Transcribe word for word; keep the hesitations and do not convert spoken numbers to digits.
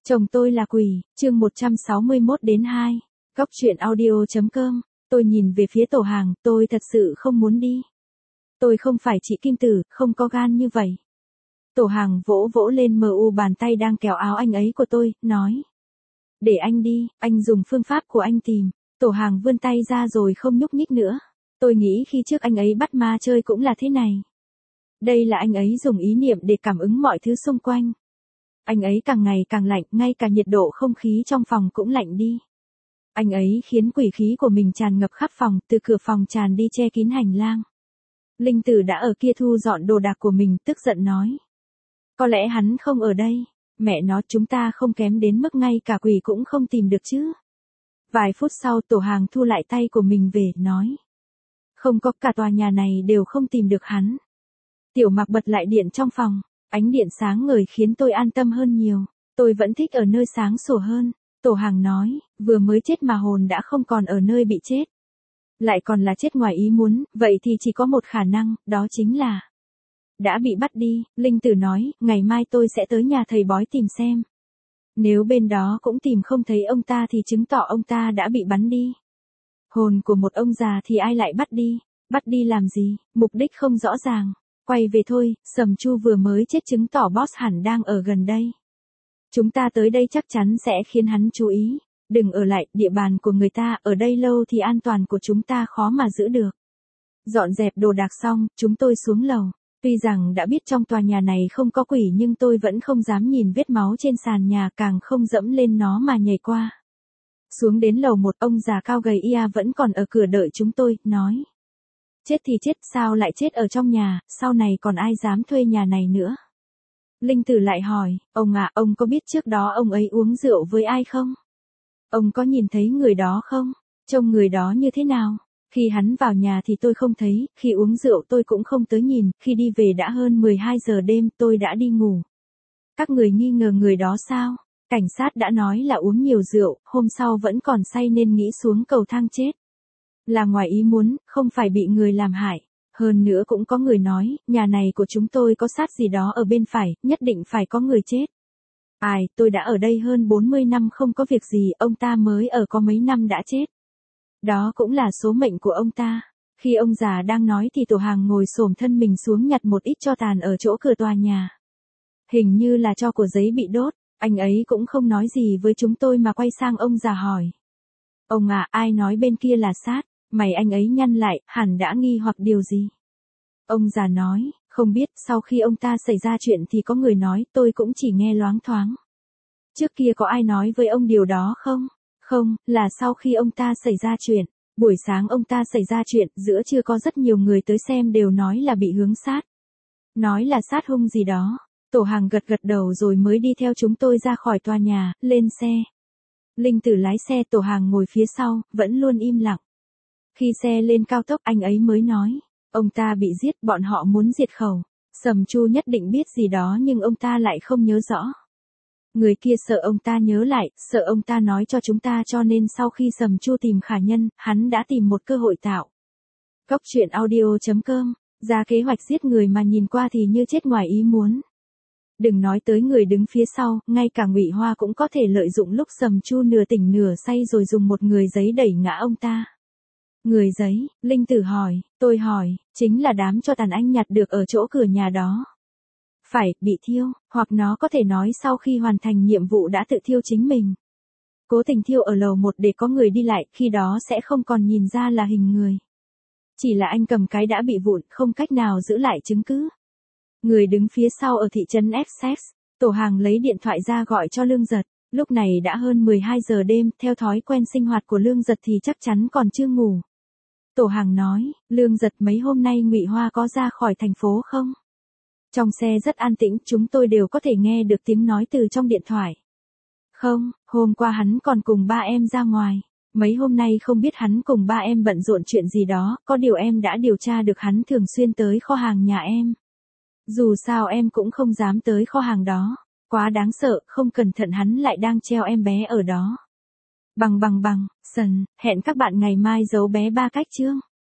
Chồng tôi là quỷ, chương một trăm sáu mươi mốt đến hai. Góc truyện audio.com. Tôi nhìn về phía Tổ Hàng, tôi thật sự không muốn đi. Tôi không phải chị Kim Tử, không có gan như vậy. Tổ Hàng vỗ vỗ lên mờ u bàn tay đang kéo áo anh ấy của tôi, nói. Để anh đi, anh dùng phương pháp của anh tìm. Tổ Hàng vươn tay ra rồi không nhúc nhích nữa. Tôi nghĩ khi trước anh ấy bắt ma chơi cũng là thế này. Đây là anh ấy dùng ý niệm để cảm ứng mọi thứ xung quanh. Anh ấy càng ngày càng lạnh, ngay cả nhiệt độ không khí trong phòng cũng lạnh đi. Anh ấy khiến quỷ khí của mình tràn ngập khắp phòng, từ cửa phòng tràn đi che kín hành lang. Linh Tử đã ở kia thu dọn đồ đạc của mình, tức giận nói. Có lẽ hắn không ở đây. Mẹ nó, chúng ta không kém đến mức ngay cả quỷ cũng không tìm được chứ. Vài phút sau Tổ Hàng thu lại tay của mình về, nói. Không có, cả tòa nhà này đều không tìm được hắn. Tiểu Mặc bật lại điện trong phòng. Ánh điện sáng ngời khiến tôi an tâm hơn nhiều. Tôi vẫn thích ở nơi sáng sủa hơn. Tổ Hàng nói, vừa mới chết mà hồn đã không còn ở nơi bị chết. Lại còn là chết ngoài ý muốn, vậy thì chỉ có một khả năng, đó chính là đã bị bắt đi. Linh Tử nói, ngày mai tôi sẽ tới nhà thầy bói tìm xem. Nếu bên đó cũng tìm không thấy ông ta thì chứng tỏ ông ta đã bị bắn đi. Hồn của một ông già thì ai lại bắt đi? Bắt đi làm gì? Mục đích không rõ ràng. Quay về thôi, Sầm Chu vừa mới chết chứng tỏ boss hẳn đang ở gần đây. Chúng ta tới đây chắc chắn sẽ khiến hắn chú ý. Đừng ở lại, địa bàn của người ta, ở đây lâu thì an toàn của chúng ta khó mà giữ được. Dọn dẹp đồ đạc xong, chúng tôi xuống lầu. Tuy rằng đã biết trong tòa nhà này không có quỷ nhưng tôi vẫn không dám nhìn vết máu trên sàn nhà, càng không dẫm lên nó mà nhảy qua. Xuống đến lầu một, ông già cao gầy ia vẫn còn ở cửa đợi chúng tôi, nói. Chết thì chết, sao lại chết ở trong nhà, sau này còn ai dám thuê nhà này nữa. Linh Tử lại hỏi, ông à, ông có biết trước đó ông ấy uống rượu với ai không? Ông có nhìn thấy người đó không? Trông người đó như thế nào? Khi hắn vào nhà thì tôi không thấy, khi uống rượu tôi cũng không tới nhìn, khi đi về đã hơn mười hai giờ đêm, tôi đã đi ngủ. Các người nghi ngờ người đó sao? Cảnh sát đã nói là uống nhiều rượu, hôm sau vẫn còn say nên nghĩ xuống cầu thang chết. Là ngoài ý muốn, không phải bị người làm hại. Hơn nữa cũng có người nói, nhà này của chúng tôi có sát gì đó ở bên phải, nhất định phải có người chết. Ai, tôi đã ở đây hơn bốn mươi năm không có việc gì, ông ta mới ở có mấy năm đã chết. Đó cũng là số mệnh của ông ta. Khi ông già đang nói thì Tổ Hàng ngồi xổm thân mình xuống nhặt một ít tro tàn ở chỗ cửa tòa nhà. Hình như là tro của giấy bị đốt, anh ấy cũng không nói gì với chúng tôi mà quay sang ông già hỏi. Ông à, ai nói bên kia là sát? Mày anh ấy nhăn lại, hẳn đã nghi hoặc điều gì? Ông già nói, không biết, sau khi ông ta xảy ra chuyện thì có người nói, tôi cũng chỉ nghe loáng thoáng. Trước kia có ai nói với ông điều đó không? Không, là sau khi ông ta xảy ra chuyện. Buổi sáng ông ta xảy ra chuyện, giữa trưa có rất nhiều người tới xem đều nói là bị hướng sát. Nói là sát hung gì đó. Tổ Hàng gật gật đầu rồi mới đi theo chúng tôi ra khỏi tòa nhà, lên xe. Linh Tử lái xe, Tổ Hàng ngồi phía sau, vẫn luôn im lặng. Khi xe lên cao tốc anh ấy mới nói, ông ta bị giết, bọn họ muốn diệt khẩu. Sầm Chu nhất định biết gì đó nhưng ông ta lại không nhớ rõ. Người kia sợ ông ta nhớ lại, sợ ông ta nói cho chúng ta cho nên sau khi Sầm Chu tìm khả nhân, hắn đã tìm một cơ hội tạo. Góc truyện audio.com, ra kế hoạch giết người mà nhìn qua thì như chết ngoài ý muốn. Đừng nói tới người đứng phía sau, ngay cả Ngụy Hoa cũng có thể lợi dụng lúc Sầm Chu nửa tỉnh nửa say rồi dùng một người giấy đẩy ngã ông ta. Người giấy, Linh Tử hỏi, tôi hỏi, chính là đám tro tàn anh nhặt được ở chỗ cửa nhà đó. Phải, bị thiêu, hoặc nó có thể nói sau khi hoàn thành nhiệm vụ đã tự thiêu chính mình. Cố tình thiêu ở lầu một để có người đi lại, khi đó sẽ không còn nhìn ra là hình người. Chỉ là anh cầm cái đã bị vụn, không cách nào giữ lại chứng cứ. Người đứng phía sau ở thị trấn Essex, Tổ Hàng lấy điện thoại ra gọi cho Lương Giật. Lúc này đã hơn mười hai giờ đêm, theo thói quen sinh hoạt của Lương Giật thì chắc chắn còn chưa ngủ. Tổ Hàng nói, Lương Giật mấy hôm nay Ngụy Hoa có ra khỏi thành phố không? Trong xe rất an tĩnh, chúng tôi đều có thể nghe được tiếng nói từ trong điện thoại. Không, hôm qua hắn còn cùng ba em ra ngoài. Mấy hôm nay không biết hắn cùng ba em bận rộn chuyện gì đó, có điều em đã điều tra được hắn thường xuyên tới kho hàng nhà em. Dù sao em cũng không dám tới kho hàng đó. Quá đáng sợ, không cẩn thận hắn lại đang treo em bé ở đó. Bằng bằng bằng, sần, hẹn các bạn ngày mai giấu bé ba cách chương.